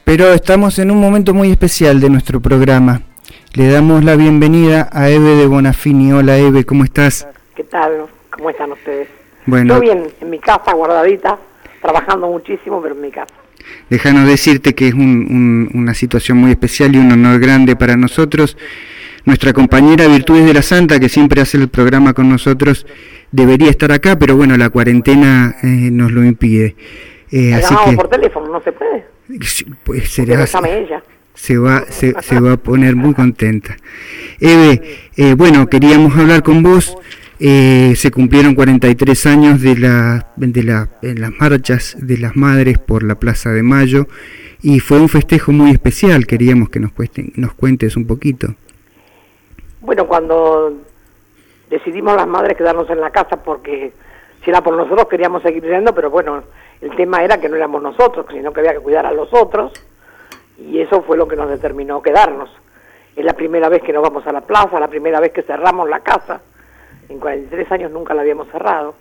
pero estamos en un momento muy especial de nuestro programa. Le damos la bienvenida a Eve de Bonafini. Hola Eve, ¿cómo estás? ¿Qué tal? ¿Cómo están ustedes? Bueno, yo bien, en mi casa, guardadita, trabajando muchísimo, pero en mi casa. Déjanos decirte que es una situación muy especial y un honor grande para nosotros. Nuestra compañera Virtudes de la Santa, que siempre hace el programa con nosotros, debería estar acá, pero bueno, la cuarentena nos lo impide. Así que por teléfono, ¿no se puede? Pues será, ella. se va a poner muy contenta. Eve, bueno, queríamos hablar con vos. Se cumplieron 43 años de las marchas de las madres por la Plaza de Mayo y fue un festejo muy especial. Queríamos que nos cuentes un poquito. Bueno, cuando decidimos las madres quedarnos en la casa, porque si era por nosotros queríamos seguir yendo, pero bueno, el tema era que no éramos nosotros, sino que había que cuidar a los otros, y eso fue lo que nos determinó quedarnos. Es la primera vez que nos vamos a la plaza, la primera vez que cerramos la casa. En 43 años nunca la habíamos cerrado.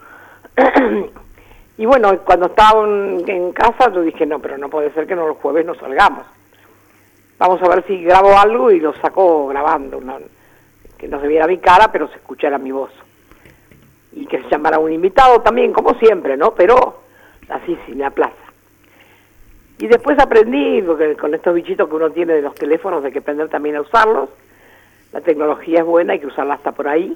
Y bueno, cuando estaba en casa yo dije, no, pero no puede ser que los jueves no salgamos. Vamos a ver si grabo algo, y lo saco grabando, que no se viera mi cara, pero se escuchara mi voz. Y que se llamara un invitado también, como siempre, ¿no? Pero así, sin la plaza. Y después aprendí, porque con estos bichitos que uno tiene de los teléfonos hay que aprender también a usarlos. La tecnología es buena, hay que usarla hasta por ahí.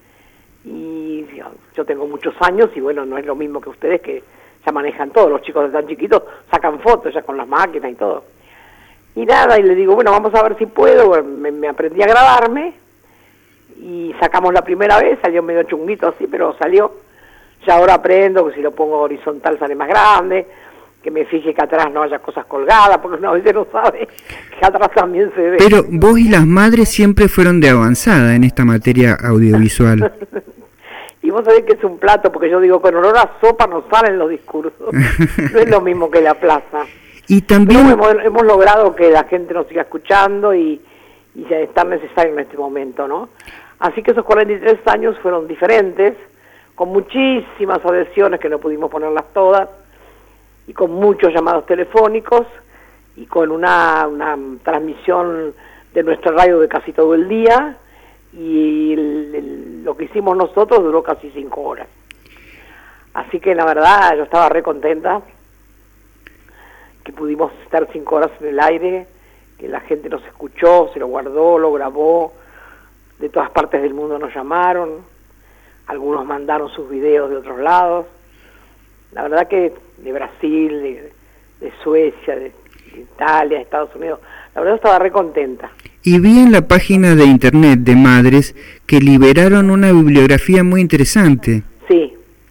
Y yo tengo muchos años y bueno, no es lo mismo que ustedes, que ya manejan todo. Los chicos de tan chiquitos sacan fotos ya con las máquinas y todo. Y nada, y le digo, bueno, vamos a ver si puedo. Bueno, me aprendí a grabarme y sacamos la primera vez, salió medio chunguito así, pero salió. Ya ahora aprendo que si lo pongo horizontal sale más grande, que me fije que atrás no haya cosas colgadas, porque uno a veces no sabe que atrás también se ve. Pero vos y las madres siempre fueron de avanzada en esta materia audiovisual. Y vos sabés que es un plato, porque yo digo, con olor a sopa no salen los discursos. No es lo mismo que la plaza. Y también hemos logrado que la gente nos siga escuchando y ya es tan necesario en este momento, ¿no? Así que esos 43 años fueron diferentes, con muchísimas adhesiones que no pudimos ponerlas todas, y con muchos llamados telefónicos, y con una transmisión de nuestra radio de casi todo el día, y lo que hicimos nosotros duró casi 5 horas. Así que la verdad yo estaba re contenta que pudimos estar 5 horas en el aire, que la gente nos escuchó, se lo guardó, lo grabó, de todas partes del mundo nos llamaron, algunos mandaron sus videos de otros lados. La verdad que de Brasil, de Suecia, de Italia, de Estados Unidos, la verdad estaba re contenta. Y vi en la página de internet de Madres que liberaron una bibliografía muy interesante. Sí,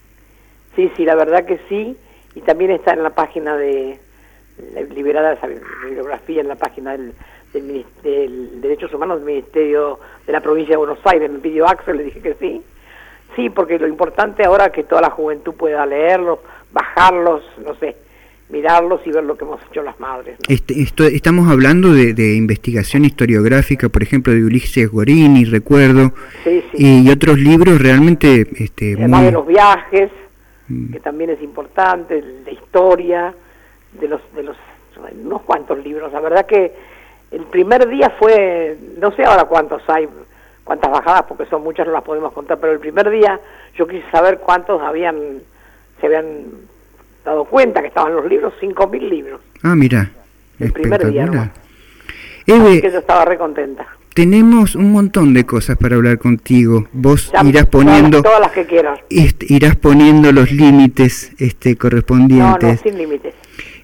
la verdad que sí, y también está en la página liberada esa bibliografía en la página del Derechos Humanos del Ministerio de la Provincia de Buenos Aires. Me pidió Axel, le dije que sí. Sí, porque lo importante ahora es que toda la juventud pueda leerlos, bajarlos, no sé, mirarlos y ver lo que hemos hecho las madres, ¿no? Estamos hablando de investigación historiográfica, por ejemplo, de Ulises Gorini, recuerdo, sí. Y otros libros realmente... Además de los viajes, que también es importante, de historia, de los unos cuantos libros. La verdad que el primer día fue, no sé ahora cuántas bajadas, porque son muchas, no las podemos contar, pero el primer día yo quise saber cuántos se habían dado cuenta que estaban los libros, 5.000 libros. Ah, mira, el primer día, ¿no? Eve, que yo estaba re contenta. Tenemos un montón de cosas para hablar contigo. Vos irás poniendo todas las que quieras. Irás poniendo los límites correspondientes. No, sin límites.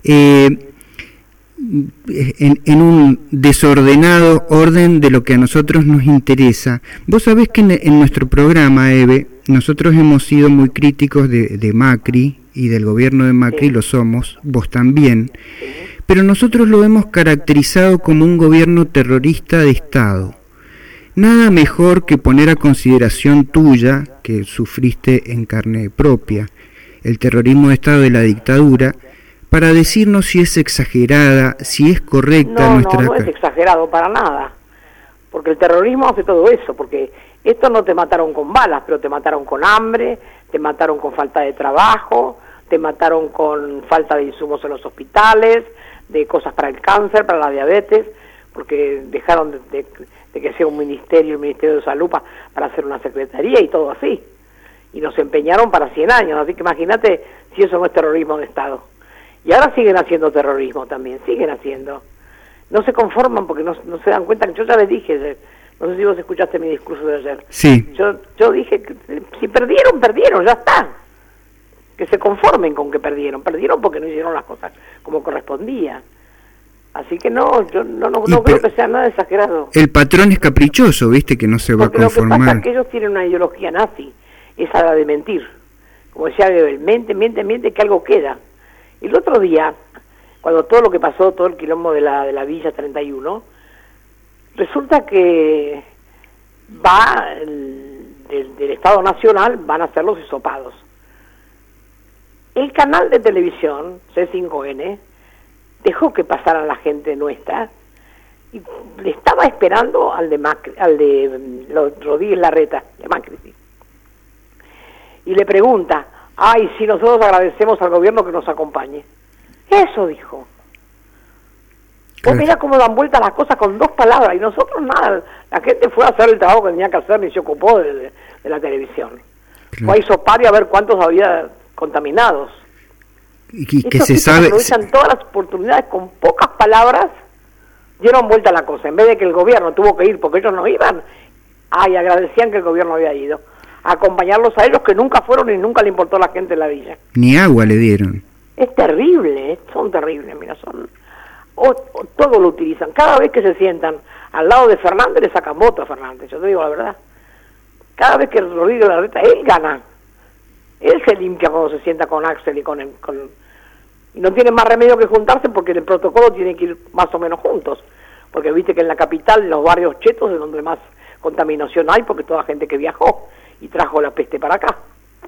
En un desordenado orden de lo que a nosotros nos interesa. Vos sabés que en nuestro programa, Eve, nosotros hemos sido muy críticos de Macri y del gobierno de Macri, sí. Lo somos, vos también, sí. Pero nosotros lo hemos caracterizado como un gobierno terrorista de Estado. Nada mejor que poner a consideración tuya, que sufriste en carne propia, el terrorismo de Estado de la dictadura, para decirnos si es exagerada, si es correcta nuestra... No es exagerado para nada, porque el terrorismo hace todo eso, porque esto no te mataron con balas, pero te mataron con hambre, te mataron con falta de trabajo, te mataron con falta de insumos en los hospitales, de cosas para el cáncer, para la diabetes, porque dejaron de que sea un ministerio, el Ministerio de Salud, para hacer una secretaría y todo así. Y nos empeñaron para 100 años, así que imagínate si eso no es terrorismo de Estado. Y ahora siguen haciendo terrorismo también, siguen haciendo. No se conforman porque no se dan cuenta, que yo ya les dije, no sé si vos escuchaste mi discurso de ayer. Sí. Yo dije que si perdieron, ya está. Que se conformen con que perdieron porque no hicieron las cosas como correspondía. Así que yo no creo que sea nada exagerado. El patrón es caprichoso, viste, que no se va a conformar. Lo que pasa es que ellos tienen una ideología nazi, esa la de mentir. Como decía Goebbels, miente que algo queda. El otro día, cuando todo lo que pasó, todo el quilombo de la Villa 31, resulta que del Estado Nacional van a ser los hisopados. El canal de televisión, C5N, dejó que pasara la gente nuestra y le estaba esperando al de Macri, Rodríguez Larreta, de Macri, sí. Y le pregunta, si nosotros agradecemos al gobierno que nos acompañe. Eso dijo. Pues mira cómo dan vuelta las cosas con 2 palabras, y nosotros nada, la gente fue a hacer el trabajo que tenía que hacer ni se ocupó de la televisión. Fue a hisopar y a ver cuántos había contaminados. Y que se sabe, aprovechan todas las oportunidades, con pocas palabras dieron vuelta a la cosa. En vez de que el gobierno tuvo que ir porque ellos no iban, agradecían que el gobierno había ido a acompañarlos a ellos, que nunca fueron y nunca le importó a la gente de la villa. Ni agua le dieron. Es terrible, son terribles, mira, todo lo utilizan. Cada vez que se sientan al lado de Fernández, le sacan voto a Fernández, yo te digo la verdad. Cada vez que Rodríguez Larreta, él gana. Él se limpia cuando se sienta con Axel y y no tiene más remedio que juntarse, porque en el protocolo tienen que ir más o menos juntos. Porque viste que en la capital, en los barrios chetos, es donde más contaminación hay, porque toda gente que viajó y trajo la peste para acá.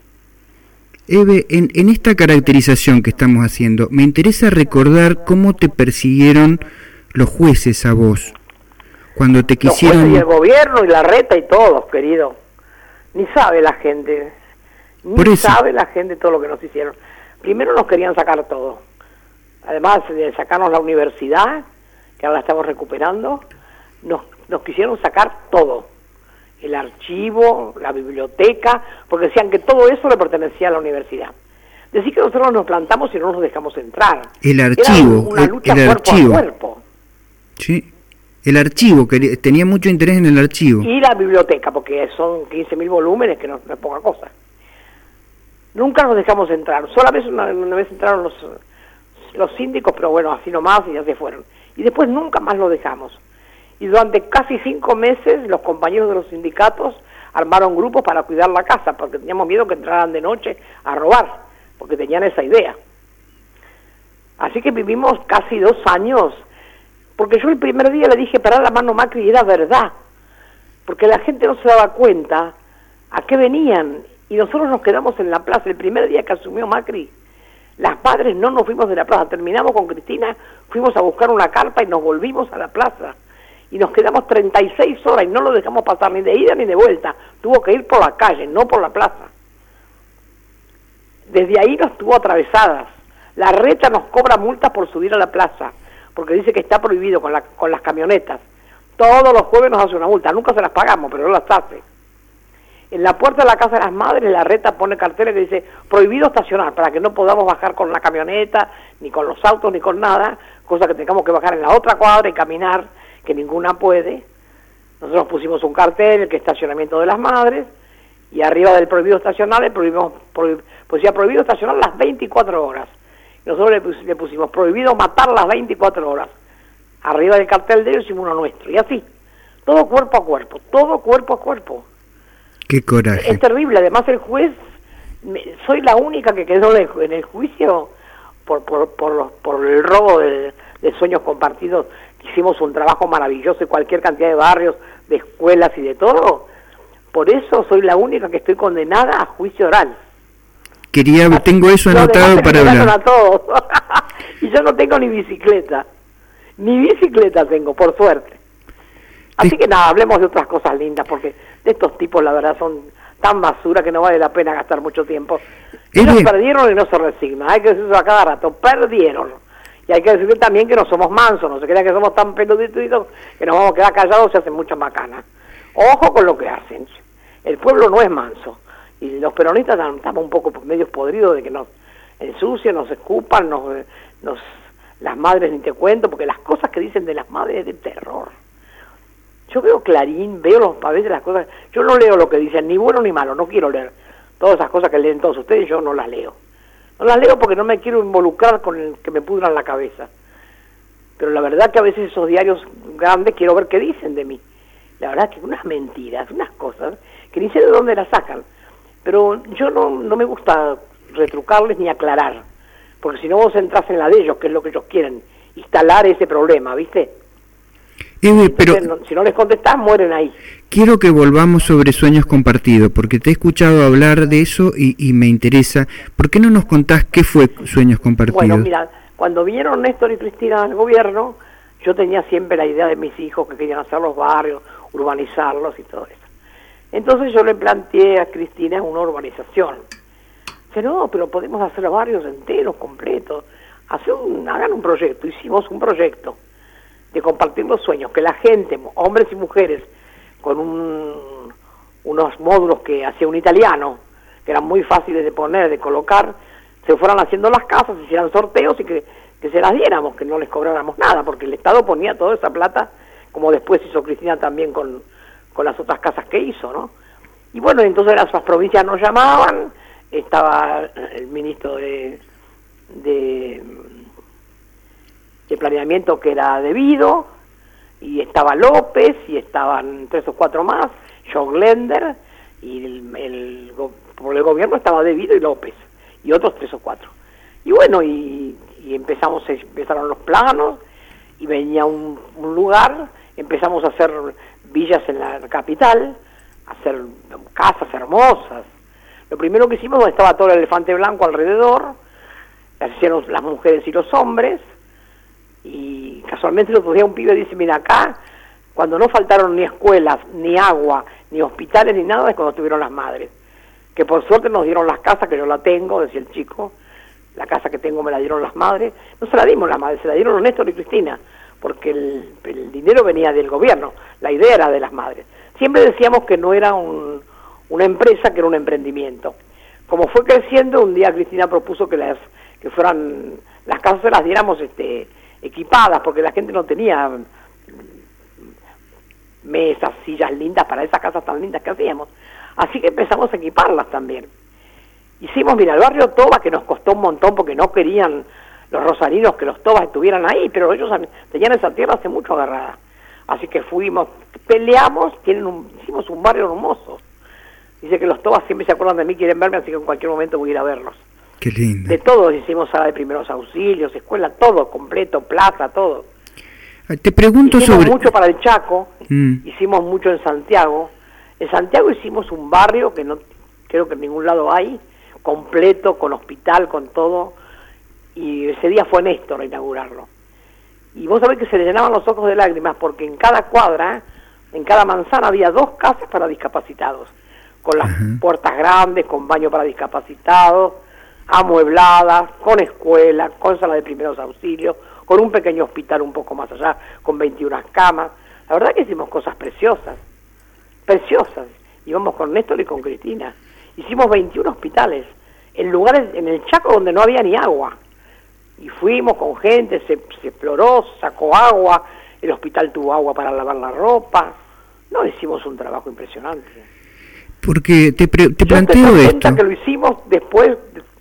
Eve, en esta caracterización que estamos haciendo, me interesa recordar cómo te persiguieron los jueces a vos, cuando te quisieron... Los jueces y el gobierno y Larreta y todos, querido. Ni sabe la gente... Ni sabe la gente todo lo que nos hicieron. Primero nos querían sacar todo. Además de sacarnos la universidad, que ahora la estamos recuperando, nos quisieron sacar todo. El archivo, la biblioteca, porque decían que todo eso le pertenecía a la universidad. Decir que nosotros nos plantamos y no nos dejamos entrar. El archivo. Era una lucha el cuerpo archivo. a cuerpo. Sí. El archivo, que tenía mucho interés en el archivo. Y la biblioteca, porque son 15.000 volúmenes, que no es poca cosa. Nunca nos dejamos entrar. Solamente una vez entraron los síndicos, pero bueno, así nomás, y ya se fueron. Y después nunca más lo dejamos. Y durante casi 5 meses los compañeros de los sindicatos armaron grupos para cuidar la casa, porque teníamos miedo que entraran de noche a robar, porque tenían esa idea. Así que vivimos casi 2 años, porque yo el primer día le dije parar la mano Macri, y era verdad, porque la gente no se daba cuenta a qué venían. Y nosotros nos quedamos en la plaza. El primer día que asumió Macri, las madres no nos fuimos de la plaza. Terminamos con Cristina, fuimos a buscar una carpa y nos volvimos a la plaza. Y nos quedamos 36 horas y no lo dejamos pasar ni de ida ni de vuelta. Tuvo que ir por la calle, no por la plaza. Desde ahí nos tuvo atravesadas. Larreta nos cobra multas por subir a la plaza, porque dice que está prohibido con las camionetas. Todos los jueves nos hace una multa. Nunca se las pagamos, pero no las hace. En la puerta de la Casa de las Madres, Larreta pone carteles que dice prohibido estacionar, para que no podamos bajar con la camioneta, ni con los autos, ni con nada, cosa que tengamos que bajar en la otra cuadra y caminar, que ninguna puede. Nosotros pusimos un cartel, que estacionamiento de las Madres, y arriba del prohibido estacionar, decía prohibido estacionar las 24 horas. Y nosotros le pusimos prohibido matar las 24 horas. Arriba del cartel de ellos hicimos uno nuestro, y así, todo cuerpo a cuerpo, todo cuerpo a cuerpo. Qué coraje. Es terrible. Además el juez, soy la única que quedó en el juicio por el robo de sueños compartidos. Hicimos un trabajo maravilloso en cualquier cantidad de barrios, de escuelas y de todo. Por eso soy la única que estoy condenada a juicio oral. Tengo eso anotado para hablar. A todos. Y yo no tengo ni bicicleta. Ni bicicleta tengo, por suerte. Así que nada, hablemos de otras cosas lindas, porque de estos tipos la verdad son tan basura que no vale la pena gastar mucho tiempo. Ellos perdieron y no se resignan, hay que decir eso a cada rato, perdieron. Y Y hay que decir también que no somos mansos, no se crea que somos tan peluditos que nos vamos a quedar callados, se hacen muchas macanas. Ojo con lo que hacen. El pueblo no es manso. Y los peronistas estamos un poco medios podridos de que nos ensucian, nos escupan, las madres ni te cuento, porque las cosas que dicen de las madres es de terror. Yo veo Clarín, a veces las cosas, yo no leo lo que dicen, ni bueno ni malo, no quiero leer todas esas cosas que leen todos ustedes, yo no las leo. No las leo porque no me quiero involucrar con el que me pudran la cabeza. Pero la verdad que a veces esos diarios grandes quiero ver qué dicen de mí. La verdad que unas mentiras, unas cosas que ni sé de dónde las sacan. Pero yo no me gusta retrucarles ni aclarar, porque si no vos entras en la de ellos, que es lo que ellos quieren, instalar ese problema, ¿viste? Pero si no les contestás, mueren ahí. Quiero que volvamos sobre Sueños Compartidos, porque te he escuchado hablar de eso y me interesa. ¿Por qué no nos contás qué fue Sueños Compartidos? Bueno, mira, cuando vinieron Néstor y Cristina al gobierno, yo tenía siempre la idea de mis hijos que querían hacer los barrios, urbanizarlos y todo eso. Entonces yo le planteé a Cristina una urbanización. Dice, no, pero podemos hacer los barrios enteros, completos. Hagan un proyecto. Hicimos un proyecto de compartir los sueños, que la gente, hombres y mujeres, con unos módulos que hacía un italiano, que eran muy fáciles de poner, de colocar, se fueran haciendo las casas, hicieran sorteos y que se las diéramos, que no les cobráramos nada, porque el Estado ponía toda esa plata, como después hizo Cristina también con las otras casas que hizo, ¿no? Y bueno, entonces las provincias nos llamaban, estaba el ministro de planeamiento, que era debido, y estaba López, y estaban 3 o 4 más, John Glender, y por el gobierno estaba debido y López, y otros 3 o 4. Y bueno, y empezaron los planos, y venía un lugar, empezamos a hacer villas en la capital, a hacer casas hermosas. Lo primero que hicimos, estaba todo el elefante blanco alrededor, hicieron las mujeres y los hombres, y casualmente el otro día un pibe dice, mira, acá, cuando no faltaron ni escuelas, ni agua, ni hospitales, ni nada, es cuando estuvieron las madres. Que por suerte nos dieron las casas, que yo la tengo, decía el chico, la casa que tengo me la dieron las madres. No se la dimos las madres, se la dieron Néstor y Cristina, porque el dinero venía del gobierno, la idea era de las madres. Siempre decíamos que no era una empresa, que era un emprendimiento. Como fue creciendo, un día Cristina propuso que fueran las casas, se las diéramos equipadas, porque la gente no tenía mesas, sillas lindas para esas casas tan lindas que hacíamos. Así que empezamos a equiparlas también. Hicimos, mira, el barrio Toba, que nos costó un montón porque no querían los rosarinos que los Tobas estuvieran ahí, pero ellos tenían esa tierra hace mucho agarrada. Así que fuimos, peleamos, hicimos un barrio hermoso. Dice que los Tobas siempre se acuerdan de mí, quieren verme, así que en cualquier momento voy a ir a verlos. Qué lindo. De todos hicimos sala de primeros auxilios, escuela, todo completo, plaza, todo. Te pregunto hicimos mucho para el Chaco, hicimos mucho en Santiago. En Santiago hicimos un barrio que no creo que en ningún lado hay, completo, con hospital, con todo, y ese día fue Néstor a inaugurarlo. Y vos sabés que se le llenaban los ojos de lágrimas, porque en cada cuadra, en cada manzana había 2 casas para discapacitados, con las puertas grandes, con baño para discapacitados, amuebladas, con escuela, con sala de primeros auxilios, con un pequeño hospital un poco más allá, con 21 camas. La verdad que hicimos cosas preciosas, preciosas. Íbamos con Néstor y con Cristina. Hicimos 21 hospitales, en lugares, en el Chaco donde no había ni agua. Y fuimos con gente, se exploró, sacó agua, el hospital tuvo agua para lavar la ropa. No, hicimos un trabajo impresionante. Porque te planteo esto. Que lo hicimos después.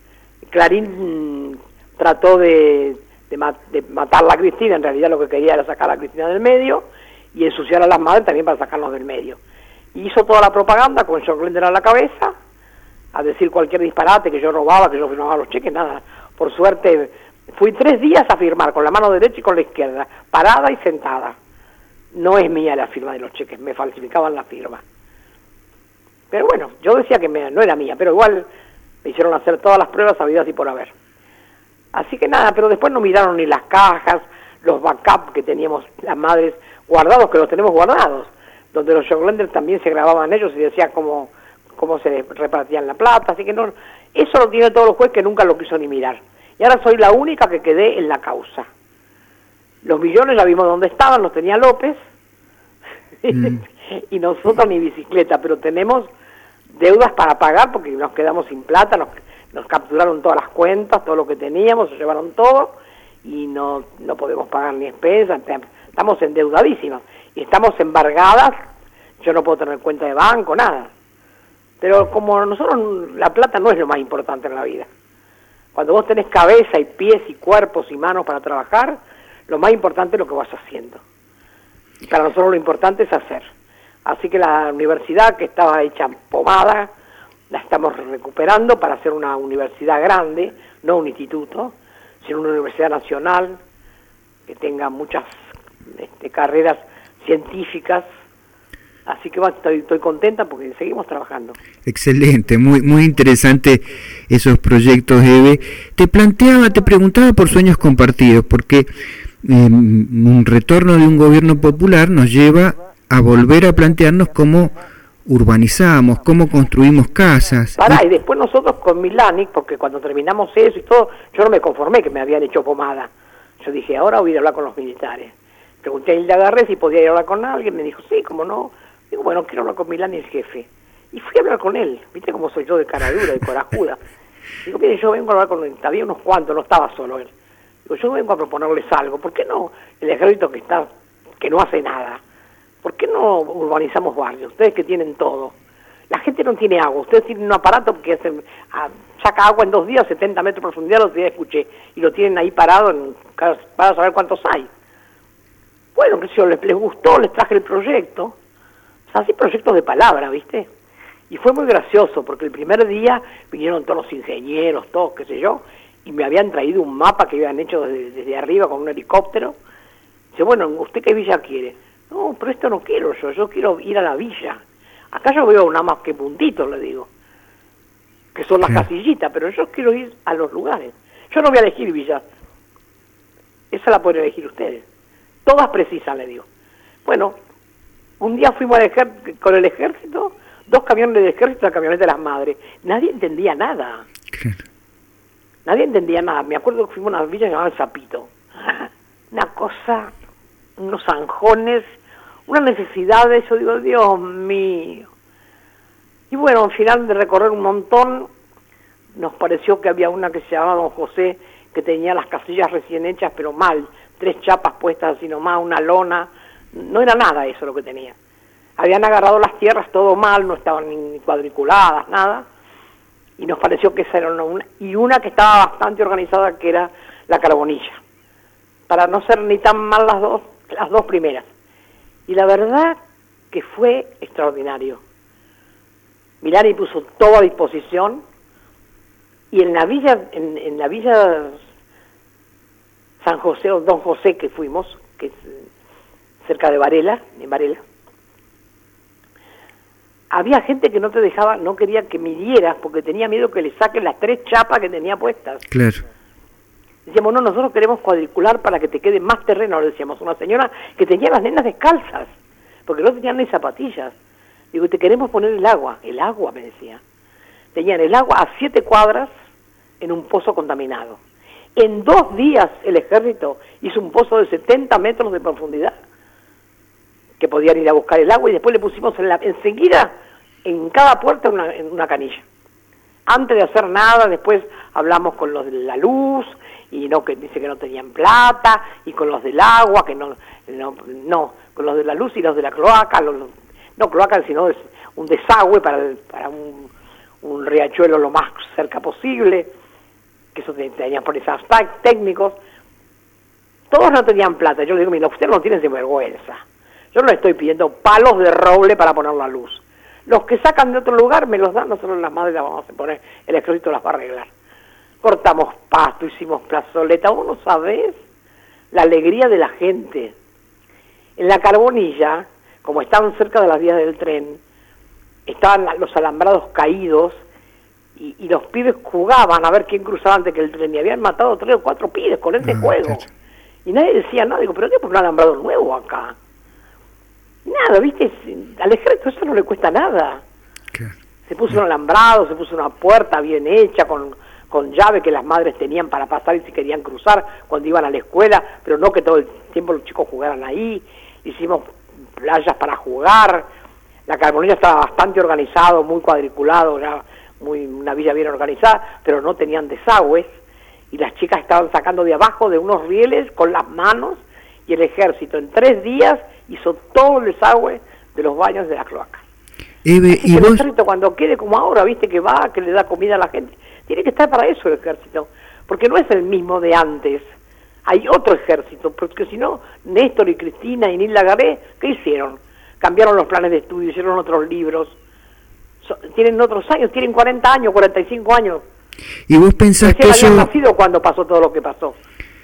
Clarín trató de matarla a Cristina, en realidad lo que quería era sacar a Cristina del medio y ensuciar a las madres también para sacarnos del medio. Y hizo toda la propaganda con John Glender a la cabeza, a decir cualquier disparate, que yo robaba, que yo firmaba los cheques, nada. Por suerte, fui 3 días a firmar con la mano derecha y con la izquierda, parada y sentada. No es mía la firma de los cheques, me falsificaban la firma. Pero bueno, yo decía que no era mía, pero igual me hicieron hacer todas las pruebas habidas y por haber. Así que nada, pero después no miraron ni las cajas, los backup que teníamos las madres guardados, que los tenemos guardados, donde los John Glender también se grababan ellos y decía cómo se repartían la plata, así que eso lo tiene todos los jueces que nunca lo quiso ni mirar. Y ahora soy la única que quedé en la causa. Los millones ya vimos dónde estaban, los tenía López, y nosotros ni bicicleta, pero tenemos deudas para pagar porque nos quedamos sin plata, nos capturaron todas las cuentas, todo lo que teníamos, se llevaron todo, y no podemos pagar ni expensas, estamos endeudadísimas, y estamos embargadas, yo no puedo tener cuenta de banco, nada. Pero como nosotros, la plata no es lo más importante en la vida. Cuando vos tenés cabeza y pies y cuerpos y manos para trabajar, lo más importante es lo que vas haciendo. Y para nosotros lo importante es hacer. Así que la universidad, que estaba hecha pomada, la estamos recuperando para hacer una universidad grande, no un instituto, sino una universidad nacional que tenga muchas carreras científicas. Así que estoy contenta porque seguimos trabajando. Excelente, muy interesante esos proyectos, Eve. Te preguntaba por sueños compartidos, porque un retorno de un gobierno popular nos lleva a volver a plantearnos cómo urbanizamos, cómo construimos casas. Y después nosotros con Milani, porque cuando terminamos eso y todo, yo no me conformé que me habían hecho pomada. Yo dije, ahora voy a ir a hablar con los militares. Pregunté a Hilda Garré si podía ir a hablar con alguien, me dijo, sí, cómo no. Digo, bueno, quiero hablar con Milani, el jefe. Y fui a hablar con él, viste cómo soy yo de cara dura, de corajuda. Digo, mire, yo vengo a hablar con él, había unos cuantos, no estaba solo él. Digo, yo vengo a proponerles algo, ¿por qué no el ejército que no hace nada? ¿Por qué no urbanizamos barrios? Ustedes que tienen todo. La gente no tiene agua, ustedes tienen un aparato que saca agua en 2 días, 70 metros de profundidad, los días escuché, y lo tienen ahí parado para saber cuántos hay. Bueno, que si les gustó, les traje el proyecto. Así proyectos de palabra, ¿viste? Y fue muy gracioso, porque el primer día vinieron todos los ingenieros, todos, qué sé yo, y me habían traído un mapa que habían hecho desde arriba con un helicóptero. Dice, bueno, ¿usted qué villa quiere? No, pero esto no quiero yo quiero ir a la villa. Acá yo veo nada más que puntitos, le digo, que son las casillitas, pero yo quiero ir a los lugares. Yo no voy a elegir villas, esa la pueden elegir ustedes. Todas precisas, le digo. Bueno, un día fuimos con el ejército, 2 camiones del ejército y la camioneta de las madres. Nadie entendía nada. Claro. Nadie entendía nada. Me acuerdo que fuimos a una villa llamada El Zapito. Una cosa, unos zanjones, una necesidad de eso. Digo, Dios mío. Y bueno, al final de recorrer un montón, nos pareció que había una que se llamaba Don José, que tenía las casillas recién hechas, pero mal. 3 chapas puestas así nomás, una lona. No era nada eso lo que tenía. Habían agarrado las tierras todo mal, no estaban ni cuadriculadas, nada. Y nos pareció que esa era una que estaba bastante organizada, que era la Carbonilla. Para no ser ni tan mal las dos primeras. Y la verdad que fue extraordinario. Milani puso todo a disposición, y en la villa San José o Don José que fuimos, que es cerca de Varela, había gente que no te dejaba, no quería que midieras porque tenía miedo que le saquen las 3 chapas que tenía puestas. Claro. Decíamos, no, nosotros queremos cuadricular para que te quede más terreno, le decíamos. Una señora que tenía las nenas descalzas, porque no tenían ni zapatillas. Digo, te queremos poner el agua, me decía. Tenían el agua a 7 cuadras en un pozo contaminado. En 2 días el ejército hizo un pozo de 70 metros de profundidad, que podían ir a buscar el agua, y después le pusimos enseguida en cada puerta una canilla. Antes de hacer nada, después hablamos con los de la luz, y que dice que no tenían plata, y con los del agua, que no, con los de la luz y los de la cloaca, no cloaca, sino un desagüe para un riachuelo lo más cerca posible, que eso tenían por esos técnicos. Todos no tenían plata. Yo le digo, mira, ustedes no tienen sinvergüenza. Yo no le estoy pidiendo palos de roble para poner la luz. Los que sacan de otro lugar me los dan, nosotros las madres las vamos a poner, el ejército las va a arreglar. Cortamos pasto, hicimos plazoleta. Vos no sabés la alegría de la gente. En la Carbonilla, como estaban cerca de las vías del tren, estaban los alambrados caídos, y los pibes jugaban a ver quién cruzaba antes que el tren, y habían matado 3 o 4 pibes con ese juego. Claro. Y nadie decía nada. Digo, ¿pero qué por un alambrado nuevo acá? Nada, ¿viste? Al ejército eso no le cuesta nada. Claro. Se puso un alambrado, se puso una puerta bien hecha, con con llave que las madres tenían para pasar y si querían cruzar cuando iban a la escuela, pero no que todo el tiempo los chicos jugaran ahí. Hicimos playas para jugar. La Carbonera estaba bastante organizado, muy cuadriculado, era una villa bien organizada, pero no tenían desagües y las chicas estaban sacando de abajo de unos rieles con las manos, y el ejército en 3 días hizo todo el desagüe de los baños de la cloaca. Eve, y el ejército cuando quede como ahora, viste que va, que le da comida a la gente, tiene que estar para eso el ejército, porque no es el mismo de antes. Hay otro ejército, porque si no, Néstor y Cristina y Nilda Garé, ¿qué hicieron? Cambiaron los planes de estudio, hicieron otros libros, tienen otros años, tienen 40 años, 45 años. ¿Y vos pensás que eso... habían nacido cuando pasó todo lo que pasó?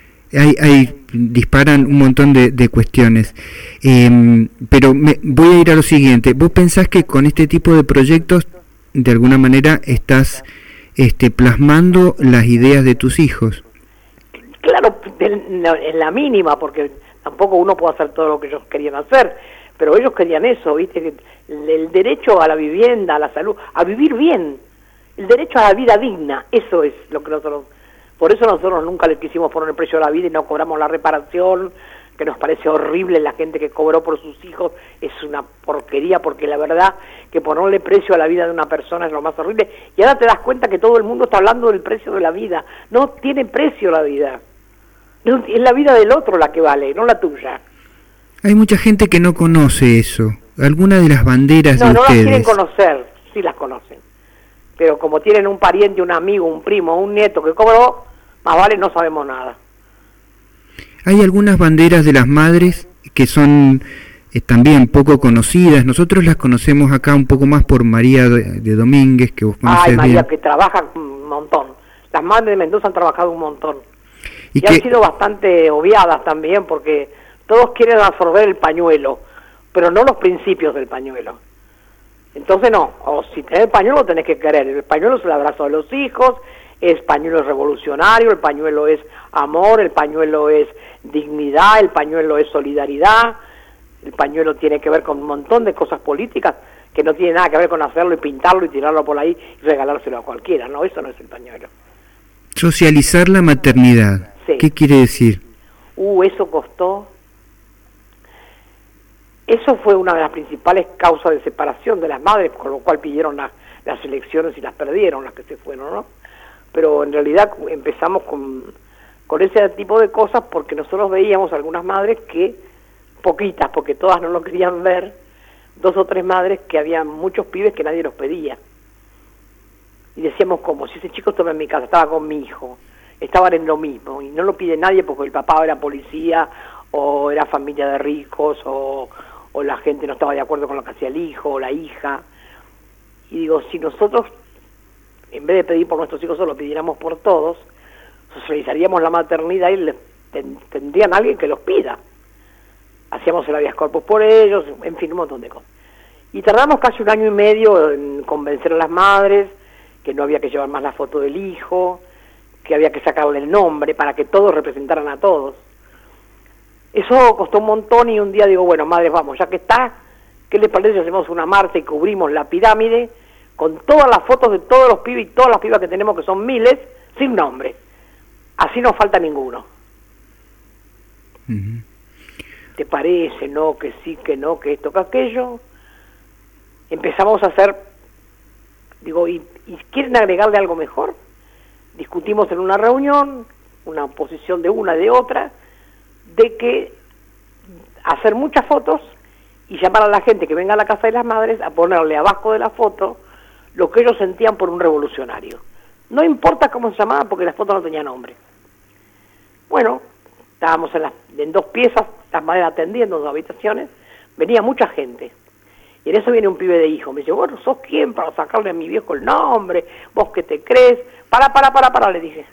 Disparan un montón de cuestiones, pero voy a ir a lo siguiente. ¿Vos pensás que con este tipo de proyectos de alguna manera estás plasmando las ideas de tus hijos? Claro, en la mínima, porque tampoco uno puede hacer todo lo que ellos querían hacer, pero ellos querían eso, ¿viste? El derecho a la vivienda, a la salud, a vivir bien, el derecho a la vida digna, eso es lo que nosotros... Por eso nosotros nunca le quisimos poner el precio a la vida y no cobramos la reparación, que nos parece horrible. La gente que cobró por sus hijos es una porquería, porque la verdad que ponerle precio a la vida de una persona es lo más horrible. Y ahora te das cuenta que todo el mundo está hablando del precio de la vida. No tiene precio la vida. Es la vida del otro la que vale, no la tuya. Hay mucha gente que no conoce eso. ¿Alguna de las banderas de ustedes? No las quieren conocer, sí las conocen. Pero como tienen un pariente, un amigo, un primo, un nieto que cobró, más vale no sabemos nada. Hay algunas banderas de las madres que son también poco conocidas. Nosotros las conocemos acá un poco más por María de Domínguez, que vos conocés bien. María, que trabaja un montón. Las madres de Mendoza han trabajado un montón. Y han sido bastante obviadas también, porque todos quieren absorber el pañuelo, pero no los principios del pañuelo. Entonces no, o si tenés el pañuelo lo tenés que querer. El pañuelo es el abrazo de los hijos, el pañuelo es revolucionario, el pañuelo es amor, el pañuelo es dignidad, el pañuelo es solidaridad, el pañuelo tiene que ver con un montón de cosas políticas que no tiene nada que ver con hacerlo y pintarlo y tirarlo por ahí y regalárselo a cualquiera. No, eso no es el pañuelo. Socializar la maternidad. Sí. ¿Qué quiere decir? Eso costó. Eso fue una de las principales causas de separación de las madres, con lo cual pidieron las elecciones y las perdieron, las que se fueron, ¿no? Pero en realidad empezamos con ese tipo de cosas porque nosotros veíamos algunas madres que, poquitas, porque todas no lo querían ver, 2 o 3 madres que había muchos pibes que nadie los pedía. Y decíamos, ¿cómo? Si ese chico estaba en mi casa, estaba con mi hijo, estaban en lo mismo, y no lo pide nadie porque el papá era policía, o era familia de ricos, o la gente no estaba de acuerdo con lo que hacía el hijo o la hija. Y digo, si nosotros, en vez de pedir por nuestros hijos, solo pidiéramos por todos, socializaríamos la maternidad y tendrían a alguien que los pida. Hacíamos el habeas corpus por ellos, en fin, un montón de cosas. Y tardamos casi 1 año y medio en convencer a las madres que no había que llevar más la foto del hijo, que había que sacarle el nombre para que todos representaran a todos. Eso costó un montón y un día digo, bueno, madres, vamos, ya que está, ¿qué les parece si hacemos una marcha y cubrimos la pirámide con todas las fotos de todos los pibes y todas las pibas que tenemos, que son miles, sin nombre? Así no falta ninguno. Uh-huh. ¿Te parece? No, que sí, que no, que esto, que aquello. Empezamos a hacer, digo, ¿y quieren agregarle algo mejor? Discutimos en una reunión, una posición de una, de otra, de que hacer muchas fotos y llamar a la gente que venga a la casa de las madres a ponerle abajo de la foto lo que ellos sentían por un revolucionario. No importa cómo se llamaba porque la foto no tenía nombre. Bueno, estábamos en 2 piezas, las madres atendiendo 2 habitaciones, venía mucha gente. Y en eso viene un pibe de hijo, me dice, bueno, ¿sos quién para sacarle a mi viejo el nombre? ¿Vos qué te crees? Para, le dije.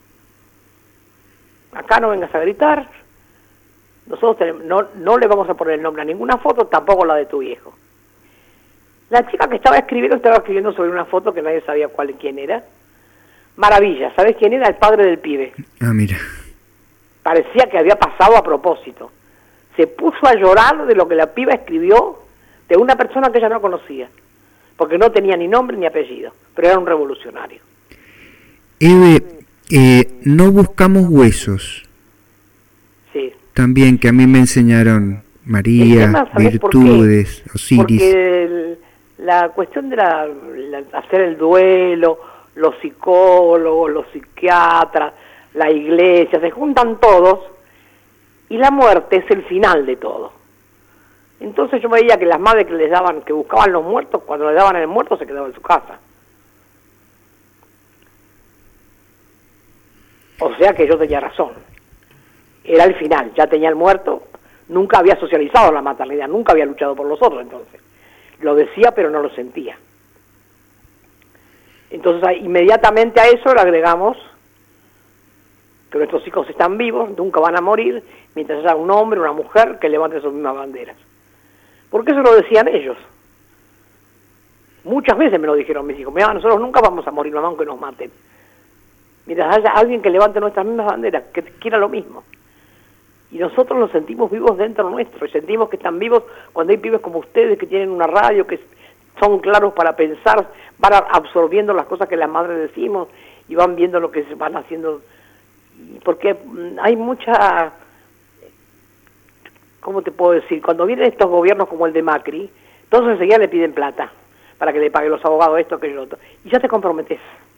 Acá no vengas a gritar. Nosotros no le vamos a poner el nombre a ninguna foto, tampoco la de tu viejo. La chica que estaba escribiendo sobre una foto que nadie sabía quién era. Maravilla, ¿sabes quién era? El padre del pibe. Ah, mira. Parecía que había pasado a propósito. Se puso a llorar de lo que la piba escribió de una persona que ella no conocía, porque no tenía ni nombre ni apellido, pero era un revolucionario. Eve, no buscamos huesos. Sí. También que a mí me enseñaron María, tema, virtudes, Osiris. Porque la cuestión de hacer el duelo, los psicólogos, los psiquiatras, la iglesia, se juntan todos y la muerte es el final de todo. Entonces yo veía que las madres que buscaban los muertos, cuando le daban el muerto se quedaba en su casa. O sea que yo tenía razón. Era el final, ya tenía el muerto, nunca había socializado la maternidad, nunca había luchado por los otros entonces. Lo decía pero no lo sentía. Entonces inmediatamente a eso le agregamos que nuestros hijos están vivos, nunca van a morir, mientras haya un hombre o una mujer que levante sus mismas banderas. Porque eso lo decían ellos. Muchas veces me lo dijeron mis hijos, mira, nosotros nunca vamos a morir, mamá, aunque nos maten. Mientras haya alguien que levante nuestras mismas banderas, que quiera lo mismo. Y nosotros nos sentimos vivos dentro nuestro, y sentimos que están vivos cuando hay pibes como ustedes que tienen una radio, que son claros para pensar, van absorbiendo las cosas que las madres decimos y van viendo lo que se van haciendo. Porque hay mucha, ¿cómo te puedo decir? Cuando vienen estos gobiernos como el de Macri, todos enseguida le piden plata para que le paguen los abogados esto, aquello, otro. Y ya te comprometes.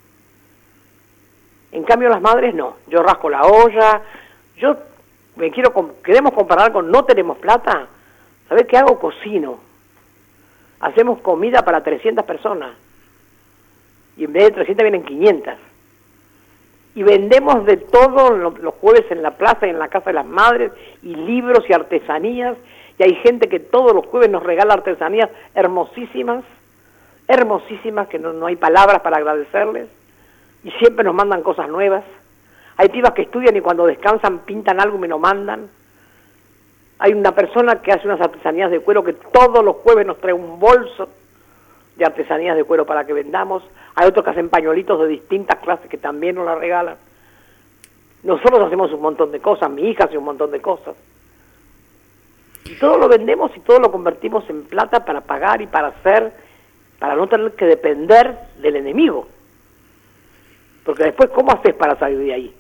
En cambio las madres no. Yo rasco la olla, queremos comparar con no tenemos plata. ¿Sabés qué hago? Cocino. Hacemos comida para 300 personas. Y en vez de 300 vienen 500. Y vendemos de todo los jueves en la plaza y en la casa de las madres, y libros y artesanías. Y hay gente que todos los jueves nos regala artesanías hermosísimas, hermosísimas, que no hay palabras para agradecerles. Y siempre nos mandan cosas nuevas. Hay pibas que estudian y cuando descansan pintan algo y me lo mandan. Hay una persona que hace unas artesanías de cuero que todos los jueves nos trae un bolso de artesanías de cuero para que vendamos. Hay otros que hacen pañuelitos de distintas clases que también nos la regalan. Nosotros hacemos un montón de cosas, mi hija hace un montón de cosas. Y todo lo vendemos y todo lo convertimos en plata para pagar y para hacer, para no tener que depender del enemigo. Porque después, ¿cómo haces para salir de ahí?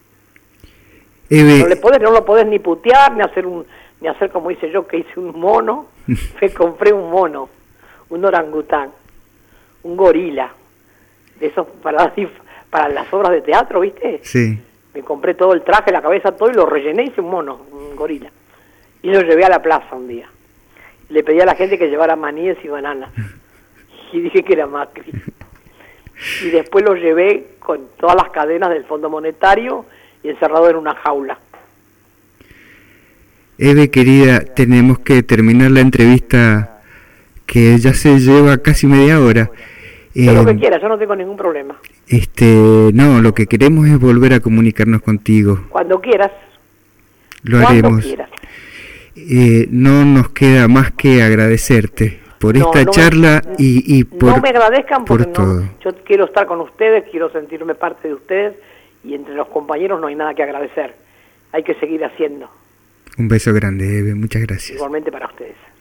No lo podés ni putear, ni hacer como hice yo, que hice un mono. Me compré un mono, un orangután, un gorila, de esos para las obras de teatro, ¿viste? Sí. Me compré todo el traje, la cabeza, todo, y lo rellené y hice un mono, un gorila. Y lo llevé a la plaza un día. Le pedí a la gente que llevara maníes y bananas. Y dije que era Macri. Y después lo llevé con todas las cadenas del Fondo Monetario y encerrado en una jaula. Eve, querida, tenemos que terminar la entrevista que ya se lleva casi media hora. Lo que quieras, yo no tengo ningún problema. No, lo que queremos es volver a comunicarnos contigo. Cuando quieras. Lo haremos. Quieras. No nos queda más que agradecerte por esta charla y por no me agradezcan porque todo. Yo quiero estar con ustedes, quiero sentirme parte de ustedes, y entre los compañeros no hay nada que agradecer. Hay que seguir haciendo. Un beso grande, Eve, muchas gracias. Igualmente para ustedes.